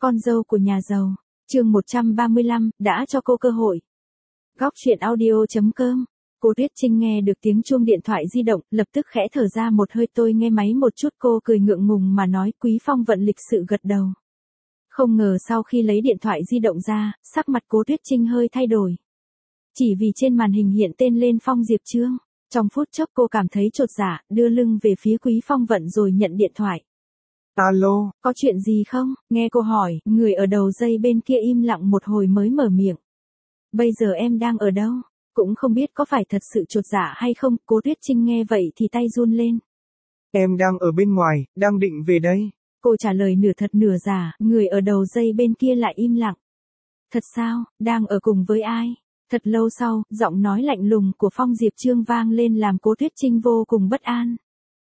Con dâu của nhà giàu. Chương 135, đã cho cô cơ hội. Góc truyện audio.com. Cô Tuyết Trinh nghe được tiếng chuông điện thoại di động, lập tức khẽ thở ra một hơi. Tôi nghe máy một chút, cô cười ngượng ngùng mà nói. Quý Phong Vận lịch sự gật đầu. Không ngờ sau khi lấy điện thoại di động ra, sắc mặt cô Tuyết Trinh hơi thay đổi. Chỉ vì trên màn hình hiện tên lên Phong Diệp Chương. Trong phút chốc cô cảm thấy chột dạ, đưa lưng về phía Quý Phong Vận rồi nhận điện thoại. Alo, có chuyện gì không? Nghe cô hỏi, người ở đầu dây bên kia im lặng một hồi mới mở miệng. Bây giờ em đang ở đâu? Cũng không biết có phải thật sự chột dạ hay không. Cô Tuyết Trinh nghe vậy thì tay run lên. em đang ở bên ngoài, đang định về đây. Cô trả lời nửa thật nửa giả, người ở đầu dây bên kia lại im lặng. Thật sao, đang ở cùng với ai? Thật lâu sau, giọng nói lạnh lùng của Phong Diệp Chương vang lên làm cô Tuyết Trinh vô cùng bất an.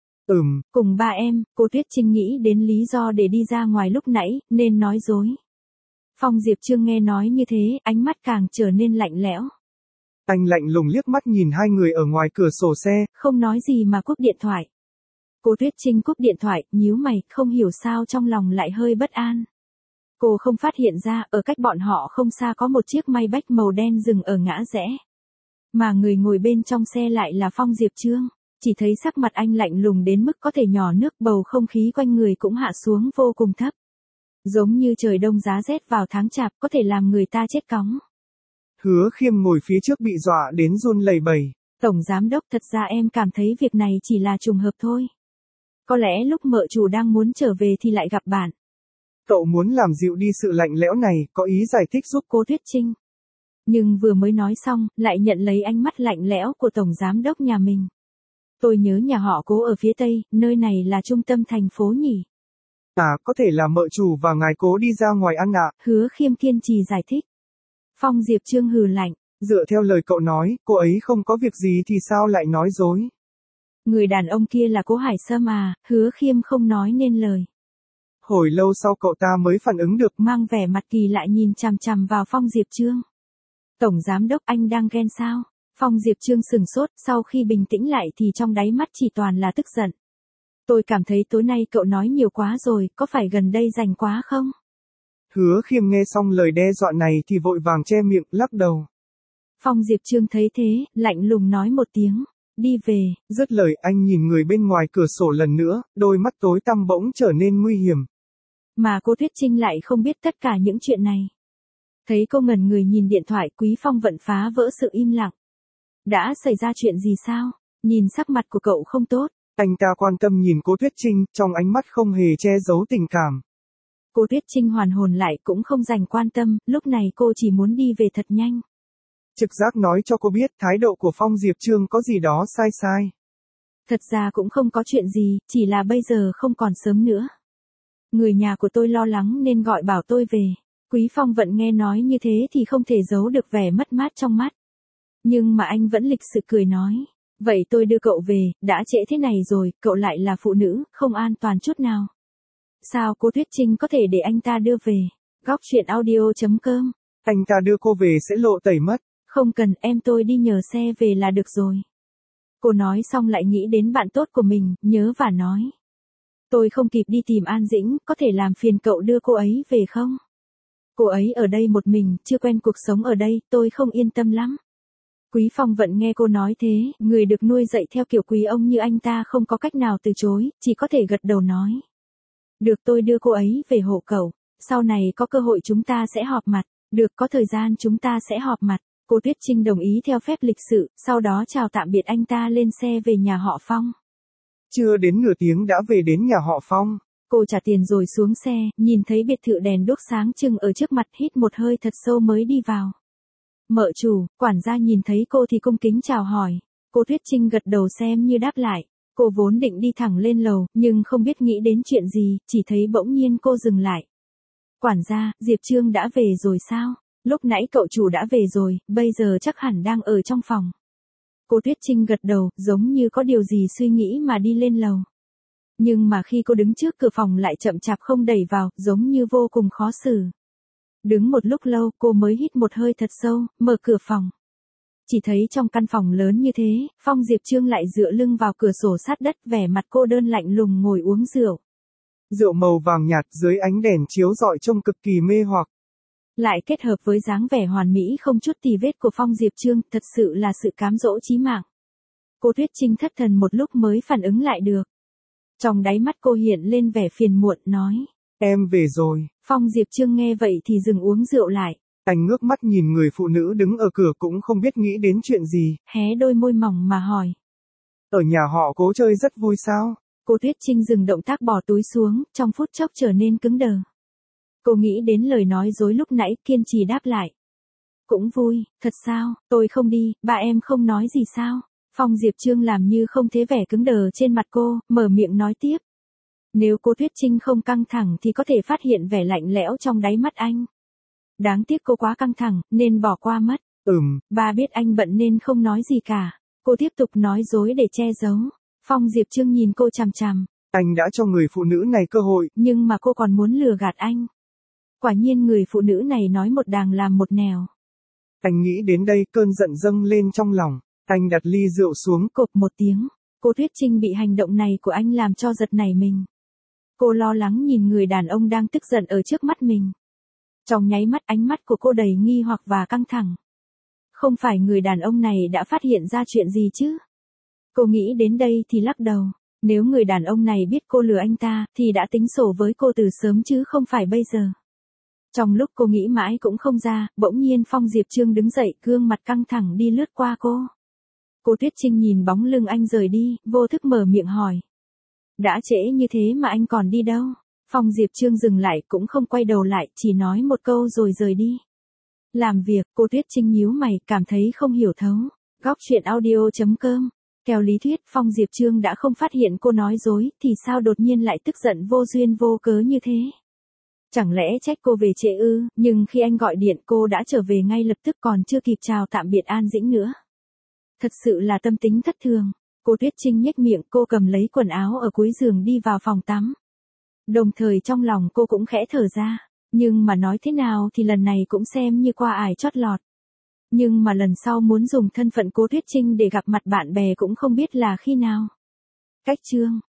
Cùng ba em. Cô Tuyết Trinh nghĩ đến lý do để đi ra ngoài lúc nãy, nên nói dối. Phong Diệp Chương nghe nói như thế, ánh mắt càng trở nên lạnh lẽo. Anh lạnh lùng liếc mắt nhìn hai người ở ngoài cửa sổ xe. Không nói gì mà cúp điện thoại. Cô Tuyết Trinh cúp điện thoại, nhíu mày, không hiểu sao trong lòng lại hơi bất an. Cô không phát hiện ra, ở cách bọn họ không xa có một chiếc Maybach màu đen dừng ở ngã rẽ. Mà người ngồi bên trong xe lại là Phong Diệp Chương. Chỉ thấy sắc mặt anh lạnh lùng đến mức có thể nhỏ nước, bầu không khí quanh người cũng hạ xuống vô cùng thấp. Giống như trời đông giá rét vào tháng chạp, có thể làm người ta chết cóng. Hứa Khiêm ngồi phía trước bị dọa đến run lẩy bẩy. Tổng giám đốc, thật ra em cảm thấy việc này chỉ là trùng hợp thôi. Có lẽ lúc mợ chủ đang muốn trở về thì lại gặp bạn. Cậu muốn làm dịu đi sự lạnh lẽo này, có ý giải thích giúp cô Tuyết Trinh. Nhưng vừa mới nói xong, lại nhận lấy ánh mắt lạnh lẽo của tổng giám đốc nhà mình. Tôi nhớ nhà họ Cố ở phía Tây, nơi này là trung tâm thành phố nhỉ? Có thể là mợ chủ và ngài Cố đi ra ngoài ăn ạ. Hứa Khiêm kiên trì giải thích. Phong Diệp Chương hừ lạnh. Dựa theo lời cậu nói, cô ấy không có việc gì thì sao lại nói dối? Người đàn ông kia là Cố Hải Sâm à? Hứa Khiêm không nói nên lời. Hồi lâu sau cậu ta mới phản ứng được, mang vẻ mặt kỳ lạ nhìn chằm chằm vào Phong Diệp Chương. Tổng giám đốc, anh đang ghen sao? Phong Diệp Chương sừng sốt, sau khi bình tĩnh lại thì trong đáy mắt chỉ toàn là tức giận. Tôi cảm thấy tối nay cậu nói nhiều quá rồi, có phải gần đây rảnh quá không? Hứa Khiêm nghe xong lời đe dọa này thì vội vàng che miệng, lắc đầu. Phong Diệp Chương thấy thế, lạnh lùng nói một tiếng, đi về. Dứt lời anh nhìn người bên ngoài cửa sổ lần nữa, đôi mắt tối tăm bỗng trở nên nguy hiểm. Mà cô Tuyết Trinh lại không biết tất cả những chuyện này. Thấy cô ngẩn người nhìn điện thoại, Quý Phong Vận phá vỡ sự im lặng. Đã xảy ra chuyện gì sao? Nhìn sắc mặt của cậu không tốt. Anh ta quan tâm nhìn cô Tuyết Trinh, trong ánh mắt không hề che giấu tình cảm. Cô Tuyết Trinh hoàn hồn lại cũng không dành quan tâm, lúc này cô chỉ muốn đi về thật nhanh. Trực giác nói cho cô biết thái độ của Phong Diệp Chương có gì đó sai sai. Thật ra cũng không có chuyện gì, chỉ là bây giờ không còn sớm nữa. Người nhà của tôi lo lắng nên gọi bảo tôi về. Quý Phong Vận nghe nói như thế thì không thể giấu được vẻ mất mát trong mắt. Nhưng mà anh vẫn lịch sự cười nói. Vậy tôi đưa cậu về, đã trễ thế này rồi, cậu lại là phụ nữ, không an toàn chút nào. Sao cô Tuyết Trinh có thể để anh ta đưa về? Góc truyện audio.com. Anh ta đưa cô về sẽ lộ tẩy mất. Không cần, em tôi đi nhờ xe về là được rồi. Cô nói xong lại nghĩ đến bạn tốt của mình, nhớ và nói. Tôi không kịp đi tìm An Dĩnh, có thể làm phiền cậu đưa cô ấy về không? Cô ấy ở đây một mình, chưa quen cuộc sống ở đây, tôi không yên tâm lắm. Quý Phong Vận nghe cô nói thế, người được nuôi dạy theo kiểu quý ông như anh ta không có cách nào từ chối, chỉ có thể gật đầu nói. Được, tôi đưa cô ấy về hộ cậu, sau này có cơ hội chúng ta sẽ họp mặt, được, có thời gian chúng ta sẽ họp mặt. Cô Tuyết Trinh đồng ý theo phép lịch sự, sau đó chào tạm biệt anh ta lên xe về nhà họ Phong. Chưa đến nửa tiếng đã về đến nhà họ Phong. Cô trả tiền rồi xuống xe, nhìn thấy biệt thự đèn đuốc sáng trưng ở trước mặt, hít một hơi thật sâu mới đi vào. Mợ chủ, quản gia nhìn thấy cô thì cung kính chào hỏi. Cô Tuyết Trinh gật đầu xem như đáp lại. Cô vốn định đi thẳng lên lầu, nhưng không biết nghĩ đến chuyện gì, chỉ thấy bỗng nhiên cô dừng lại. Quản gia, Diệp Chương đã về rồi sao? Lúc nãy cậu chủ đã về rồi, bây giờ chắc hẳn đang ở trong phòng. Cô Tuyết Trinh gật đầu, giống như có điều gì suy nghĩ mà đi lên lầu. Nhưng mà khi cô đứng trước cửa phòng lại chậm chạp không đẩy vào, giống như vô cùng khó xử. Đứng một lúc lâu, cô mới hít một hơi thật sâu, mở cửa phòng. Chỉ thấy trong căn phòng lớn như thế, Phong Diệp Chương lại dựa lưng vào cửa sổ sát đất, vẻ mặt cô đơn lạnh lùng ngồi uống rượu. Rượu màu vàng nhạt dưới ánh đèn chiếu rọi trông cực kỳ mê hoặc. Lại kết hợp với dáng vẻ hoàn mỹ không chút tì vết của Phong Diệp Trương, thật sự là sự cám dỗ chí mạng. Cô Tuyết Trinh thất thần một lúc mới phản ứng lại được. Trong đáy mắt cô hiện lên vẻ phiền muộn, nói. Em về rồi. Phong Diệp Trương nghe vậy thì dừng uống rượu lại. Anh ngước mắt nhìn người phụ nữ đứng ở cửa cũng không biết nghĩ đến chuyện gì. Hé đôi môi mỏng mà hỏi. Ở nhà họ Cố chơi rất vui sao? Cô Tuyết Trinh dừng động tác bỏ túi xuống, trong phút chốc trở nên cứng đờ. Cô nghĩ đến lời nói dối lúc nãy, kiên trì đáp lại. Cũng vui, thật sao, tôi không đi, ba em không nói gì sao? Phong Diệp Trương làm như không thấy vẻ cứng đờ trên mặt cô, mở miệng nói tiếp. Nếu cô Tuyết Trinh không căng thẳng thì có thể phát hiện vẻ lạnh lẽo trong đáy mắt anh. Đáng tiếc cô quá căng thẳng, nên bỏ qua mất. Ba biết anh bận nên không nói gì cả. Cô tiếp tục nói dối để che giấu. Phong Diệp Trương nhìn cô chằm chằm. Anh đã cho người phụ nữ này cơ hội. Nhưng mà cô còn muốn lừa gạt anh. Quả nhiên người phụ nữ này nói một đàng làm một nẻo. Anh nghĩ đến đây cơn giận dâng lên trong lòng. Anh đặt ly rượu xuống. Cộp một tiếng. Cô Tuyết Trinh bị hành động này của anh làm cho giật nảy mình. Cô lo lắng nhìn người đàn ông đang tức giận ở trước mắt mình. Trong nháy mắt ánh mắt của cô đầy nghi hoặc và căng thẳng. Không phải người đàn ông này đã phát hiện ra chuyện gì chứ? Cô nghĩ đến đây thì lắc đầu. Nếu người đàn ông này biết cô lừa anh ta thì đã tính sổ với cô từ sớm chứ không phải bây giờ. Trong lúc cô nghĩ mãi cũng không ra, bỗng nhiên Phong Diệp Trương đứng dậy, gương mặt căng thẳng đi lướt qua cô. Cô Tuyết Trinh nhìn bóng lưng anh rời đi, vô thức mở miệng hỏi. Đã trễ như thế mà anh còn đi đâu? Phong Diệp Trương dừng lại cũng không quay đầu lại, chỉ nói một câu rồi rời đi. Làm việc, cô Tuyết Trinh nhíu mày, cảm thấy không hiểu thấu. Góc truyện audio.com. Theo lý thuyết, Phong Diệp Trương đã không phát hiện cô nói dối, thì sao đột nhiên lại tức giận vô duyên vô cớ như thế? Chẳng lẽ trách cô về trễ ư? Nhưng khi anh gọi điện cô đã trở về ngay lập tức, còn chưa kịp chào tạm biệt An Dĩnh nữa. Thật sự là tâm tính thất thường. Cô Tuyết Trinh nhếch miệng, cô cầm lấy quần áo ở cuối giường đi vào phòng tắm. Đồng thời trong lòng cô cũng khẽ thở ra. Nhưng mà nói thế nào thì lần này cũng xem như qua ải chót lọt. Nhưng mà lần sau muốn dùng thân phận cô Tuyết Trinh để gặp mặt bạn bè cũng không biết là khi nào. Cách chương